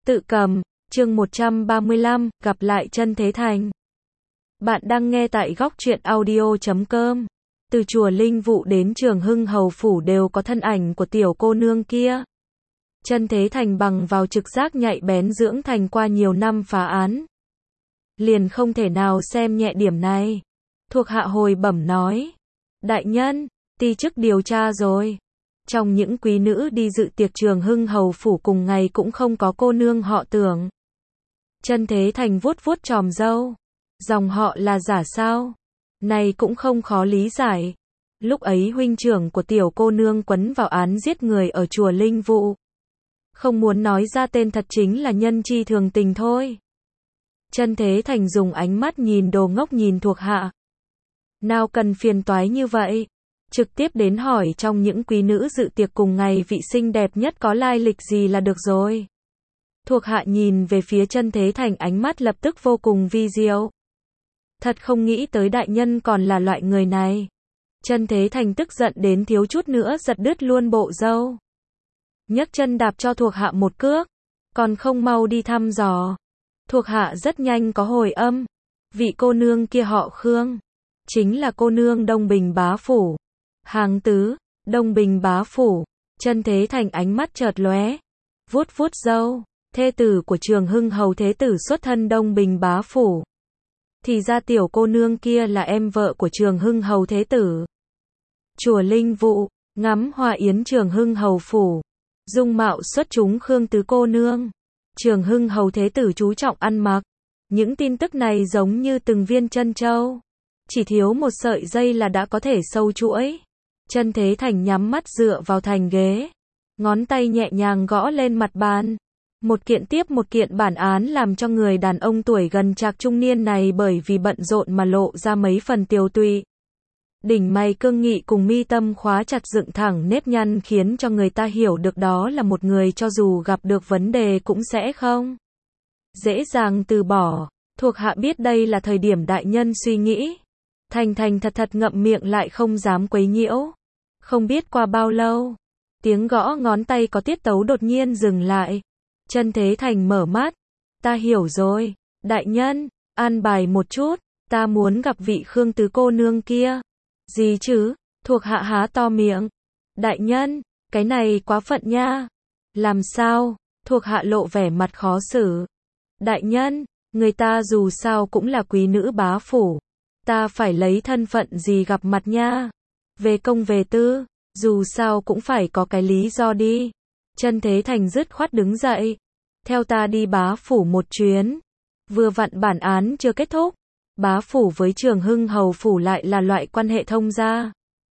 Tự cầm, chương 135, gặp lại Chân Thế Thành. Bạn đang nghe tại góc truyện audio.com. Từ chùa Linh Vụ đến Trường Hưng Hầu Phủ đều có thân ảnh của tiểu cô nương kia. Chân Thế Thành bằng vào trực giác nhạy bén dưỡng thành qua nhiều năm phá án, liền không thể nào xem nhẹ điểm này. Thuộc hạ hồi bẩm nói: đại nhân, ti chức điều tra rồi. Trong những quý nữ đi dự tiệc Trường Hưng Hầu Phủ cùng ngày cũng không có cô nương họ Tưởng. Chân Thế Thành vuốt vuốt chòm râu. Dòng họ là giả sao? Này cũng không khó lý giải. Lúc ấy huynh trưởng của tiểu cô nương quấn vào án giết người ở chùa Linh Vụ. Không muốn nói ra tên thật chính là nhân chi thường tình thôi. Chân Thế Thành dùng ánh mắt nhìn đồ ngốc nhìn thuộc hạ. Nào cần phiền toái như vậy. Trực tiếp đến hỏi trong những quý nữ dự tiệc cùng ngày vị xinh đẹp nhất có lai lịch gì là được rồi. Thuộc hạ nhìn về phía Chân Thế Thành, ánh mắt lập tức vô cùng vi diệu. Thật không nghĩ tới đại nhân còn là loại người này. Chân Thế Thành tức giận đến thiếu chút nữa giật đứt luôn bộ râu. Nhấc chân đạp cho thuộc hạ một cước. Còn không mau đi thăm dò. Thuộc hạ rất nhanh có hồi âm. Vị cô nương kia họ Khương. Chính là cô nương Đông Bình Bá Phủ. Hàng tứ, Đông Bình Bá Phủ. Chân Thế Thành ánh mắt chợt lóe. Vuốt vuốt râu. Thê tử của Trường Hưng Hầu Thế Tử xuất thân Đông Bình Bá Phủ. Thì ra tiểu cô nương kia là em vợ của Trường Hưng Hầu Thế Tử. Chùa Linh Vụ, ngắm hoa yến Trường Hưng Hầu Phủ. Dung mạo xuất chúng Khương tứ cô nương. Trường Hưng Hầu Thế Tử chú trọng ăn mặc. Những tin tức này giống như từng viên chân châu. Chỉ thiếu một sợi dây là đã có thể sâu chuỗi. Chân Thế Thành nhắm mắt dựa vào thành ghế. Ngón tay nhẹ nhàng gõ lên mặt bàn. Một kiện tiếp một kiện bản án làm cho người đàn ông tuổi gần trạc trung niên này bởi vì bận rộn mà lộ ra mấy phần tiều tụy. Đỉnh mày cương nghị cùng mi tâm khóa chặt dựng thẳng nếp nhăn khiến cho người ta hiểu được đó là một người cho dù gặp được vấn đề cũng sẽ không dễ dàng từ bỏ. Thuộc hạ biết đây là thời điểm đại nhân suy nghĩ. Thành thật thật ngậm miệng lại không dám quấy nhiễu. Không biết qua bao lâu, tiếng gõ ngón tay có tiết tấu đột nhiên dừng lại. Chân Thế Thành mở mắt. Ta hiểu rồi, đại nhân, an bài một chút, ta muốn gặp vị Khương tứ cô nương kia. Gì chứ? Thuộc hạ há to miệng. Đại nhân, cái này quá phận nha. Làm sao? Thuộc hạ lộ vẻ mặt khó xử. Đại nhân, người ta dù sao cũng là quý nữ bá phủ. Ta phải lấy thân phận gì gặp mặt nha. Về công về tư, dù sao cũng phải có cái lý do đi. Chân Thế Thành dứt khoát đứng dậy. Theo ta đi bá phủ một chuyến. Vừa vặn bản án chưa kết thúc. Bá phủ với Trường Hưng Hầu Phủ lại là loại quan hệ thông gia.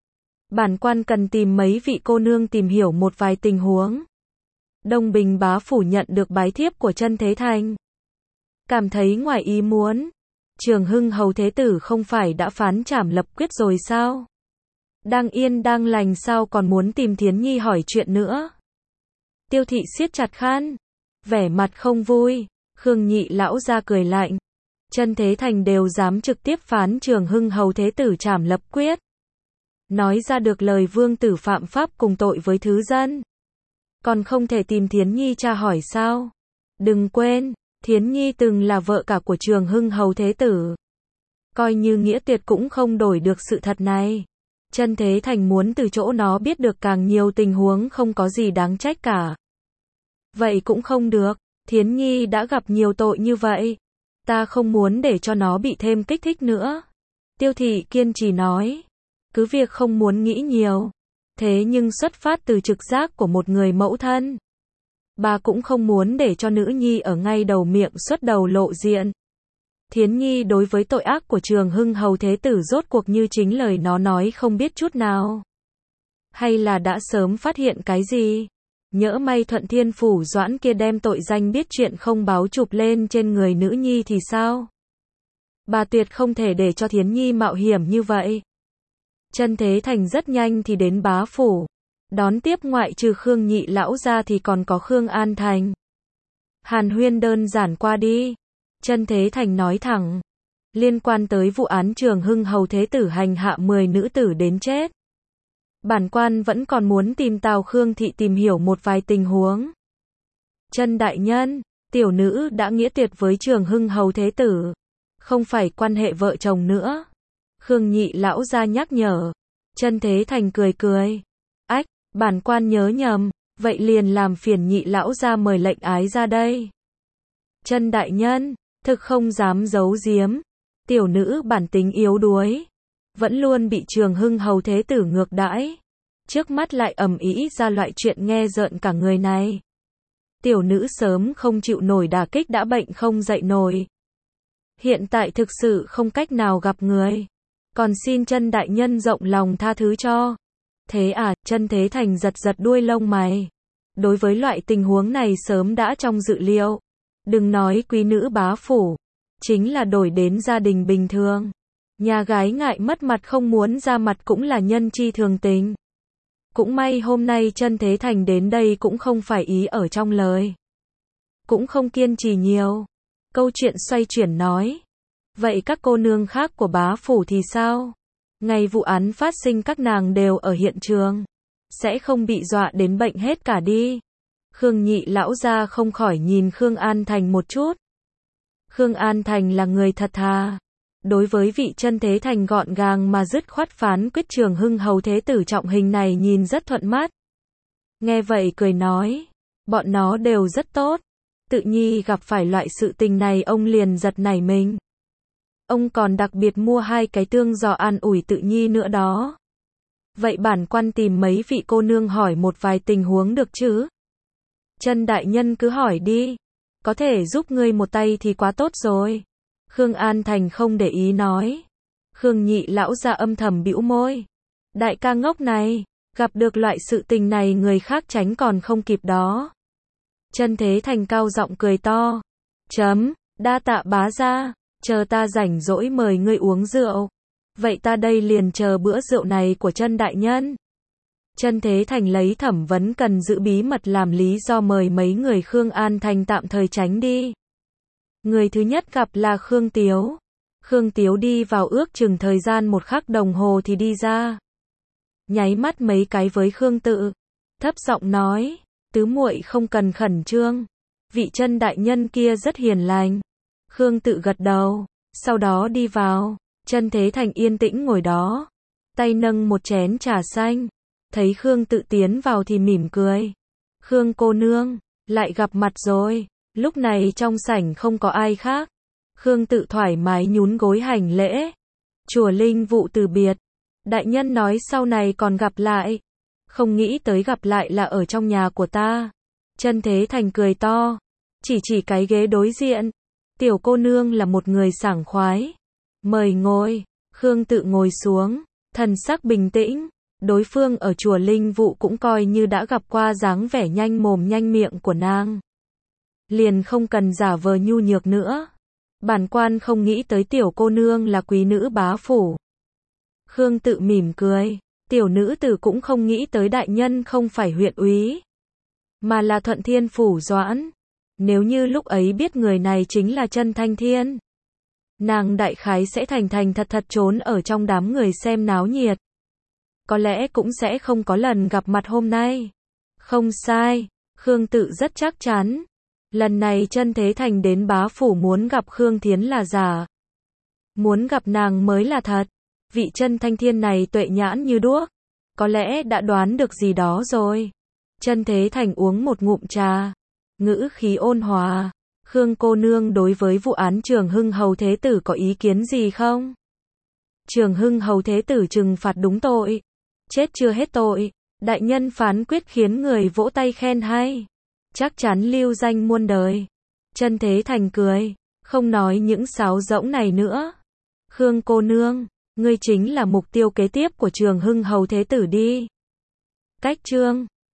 Bản quan cần tìm mấy vị cô nương tìm hiểu một vài tình huống. Đông Bình Bá Phủ nhận được bái thiếp của Chân Thế Thành. Cảm thấy ngoài ý muốn. Trường Hưng Hầu Thế Tử không phải đã phán trảm lập quyết rồi sao? Đang yên đang lành sao còn muốn tìm Thiến Nhi hỏi chuyện nữa? Tiêu thị siết chặt khăn. Vẻ mặt không vui. Khương nhị lão ra cười lạnh. Chân Thế Thành đều dám trực tiếp phán Trường Hưng Hầu Thế Tử trảm lập quyết. Nói ra được lời vương tử phạm pháp cùng tội với thứ dân. Còn không thể tìm Thiến Nhi tra hỏi sao? Đừng quên, Thiến Nhi từng là vợ cả của Trường Hưng Hầu Thế Tử. Coi như nghĩa tuyệt cũng không đổi được sự thật này. Chân Thế Thành muốn từ chỗ nó biết được càng nhiều tình huống không có gì đáng trách cả. Vậy cũng không được, Thiến Nhi đã gặp nhiều tội như vậy. Ta không muốn để cho nó bị thêm kích thích nữa. Tiêu thị kiên trì nói. Cứ việc không muốn nghĩ nhiều. Thế nhưng xuất phát từ trực giác của một người mẫu thân. Bà cũng không muốn để cho nữ nhi ở ngay đầu miệng xuất đầu lộ diện. Thiến Nhi đối với tội ác của Trường Hưng Hầu Thế Tử rốt cuộc như chính lời nó nói không biết chút nào. Hay là đã sớm phát hiện cái gì? Nhỡ may Thuận Thiên Phủ Doãn kia đem tội danh biết chuyện không báo chụp lên trên người nữ nhi thì sao? Bà tuyệt không thể để cho Thiến Nhi mạo hiểm như vậy. Chân Thế Thành rất nhanh thì đến bá phủ. Đón tiếp ngoại trừ Khương nhị lão ra thì còn có Khương An Thành. Hàn huyên đơn giản qua đi. Chân Thế Thành nói thẳng. Liên quan tới vụ án Trường Hưng Hầu Thế Tử hành hạ 10 nữ tử đến chết. Bản quan vẫn còn muốn tìm Tào Khương thị tìm hiểu một vài tình huống. Chân đại nhân, Tiểu nữ đã nghĩa tuyệt với Trường Hưng hầu thế tử, không phải quan hệ vợ chồng nữa. Khương nhị lão gia nhắc nhở. Chân Thế Thành cười cười. Ách, bản quan nhớ nhầm, vậy liền làm phiền nhị lão gia mời lệnh ái ra đây. Chân đại nhân, thực không dám giấu giếm. Tiểu nữ bản tính yếu đuối, vẫn luôn bị Trường Hưng hầu thế tử ngược đãi. Trước mắt lại ầm ĩ ra loại chuyện nghe rợn cả người này. Tiểu nữ sớm không chịu nổi đả kích đã bệnh không dậy nổi. Hiện tại thực sự không cách nào gặp người. Còn xin chân đại nhân rộng lòng tha thứ cho. Thế à, Chân Thế Thành giật giật đuôi lông mày. Đối với loại tình huống này sớm đã trong dự liệu. Đừng nói quý nữ bá phủ, chính là đổi đến gia đình bình thường. Nhà gái ngại mất mặt không muốn ra mặt cũng là nhân chi thường tình. Cũng may hôm nay Chân Thế Thành đến đây cũng không phải ý ở trong lời. Cũng không kiên trì nhiều. Câu chuyện xoay chuyển nói. Vậy các cô nương khác của bá phủ thì sao? Ngày vụ án phát sinh các nàng đều ở hiện trường. Sẽ không bị dọa đến bệnh hết cả đi. Khương nhị lão gia không khỏi nhìn Khương An Thành một chút. Khương An Thành là người thật thà. Đối với vị Chân Thế Thành gọn gàng mà dứt khoát phán quyết Trường Hưng hầu thế tử trọng hình này nhìn rất thuận mắt. Nghe vậy cười nói. Bọn nó đều rất tốt. Tự nhi gặp phải loại sự tình này ông liền giật nảy mình. Ông còn đặc biệt mua 2 cái tương giò an ủi tự nhi nữa đó. Vậy bản quan tìm mấy vị cô nương hỏi một vài tình huống được chứ? Chân đại nhân cứ hỏi đi. Có thể giúp ngươi một tay thì quá tốt rồi. Khương An Thành không để ý nói. Khương nhị lão gia âm thầm bĩu môi. Đại ca ngốc này, gặp được loại sự tình này người khác tránh còn không kịp đó. Chân Thế Thành cao giọng cười to. Đa tạ bá gia, chờ ta rảnh rỗi mời ngươi uống rượu. Vậy ta đây liền chờ bữa rượu này của Chân đại nhân. Chân Thế Thành lấy thẩm vấn cần giữ bí mật làm lý do mời mấy người Khương An Thành tạm thời tránh đi. Người thứ nhất gặp là Khương Tiếu. Khương Tiếu đi vào ước chừng thời gian 1 khắc đồng hồ thì đi ra. Nháy mắt mấy cái với Khương Tự. Thấp giọng nói, tứ muội không cần khẩn trương. Vị Chân đại nhân kia rất hiền lành. Khương Tự gật đầu, sau đó đi vào. Chân Thế Thành yên tĩnh ngồi đó. Tay nâng một chén trà xanh. Thấy Khương Tự tiến vào thì mỉm cười. Khương cô nương, lại gặp mặt rồi. Lúc này trong sảnh không có ai khác. Khương Tự thoải mái nhún gối hành lễ. Chùa Linh Vụ từ biệt. Đại nhân nói sau này còn gặp lại. Không nghĩ tới gặp lại là ở trong nhà của ta. Chân Thế Thành cười to. Chỉ cái ghế đối diện. Tiểu cô nương là một người sảng khoái. Mời ngồi. Khương Tự ngồi xuống. Thần sắc bình tĩnh. Đối phương ở chùa Linh Vụ cũng coi như đã gặp qua dáng vẻ nhanh mồm nhanh miệng của nàng. Liền không cần giả vờ nhu nhược nữa. Bản quan không nghĩ tới tiểu cô nương là quý nữ bá phủ. Khương Tự mỉm cười. Tiểu nữ tử cũng không nghĩ tới đại nhân không phải huyện úy, mà là Thuận Thiên Phủ Doãn. Nếu như lúc ấy biết người này chính là Chân Thanh Thiên, nàng đại khái sẽ thành thật trốn ở trong đám người xem náo nhiệt. Có lẽ cũng sẽ không có lần gặp mặt hôm nay. Không sai, Khương Tự rất chắc chắn. Lần này Chân Thế Thành đến bá phủ muốn gặp Khương Thiến là giả. Muốn gặp nàng mới là thật. Vị Chân Thanh Thiên này tuệ nhãn như đuốc. Có lẽ đã đoán được gì đó rồi. Chân Thế Thành uống một ngụm trà. Ngữ khí ôn hòa. Khương cô nương đối với vụ án Trường Hưng hầu thế tử có ý kiến gì không? Trường Hưng hầu thế tử trừng phạt đúng tội. Chết chưa hết tội. Đại nhân phán quyết khiến người vỗ tay khen hay. Chắc chắn lưu danh muôn đời. Chân Thế Thành cười. Không nói những sáo rỗng này nữa. Khương cô nương, ngươi chính là mục tiêu kế tiếp của Trường Hưng hầu thế tử đi. Cách chương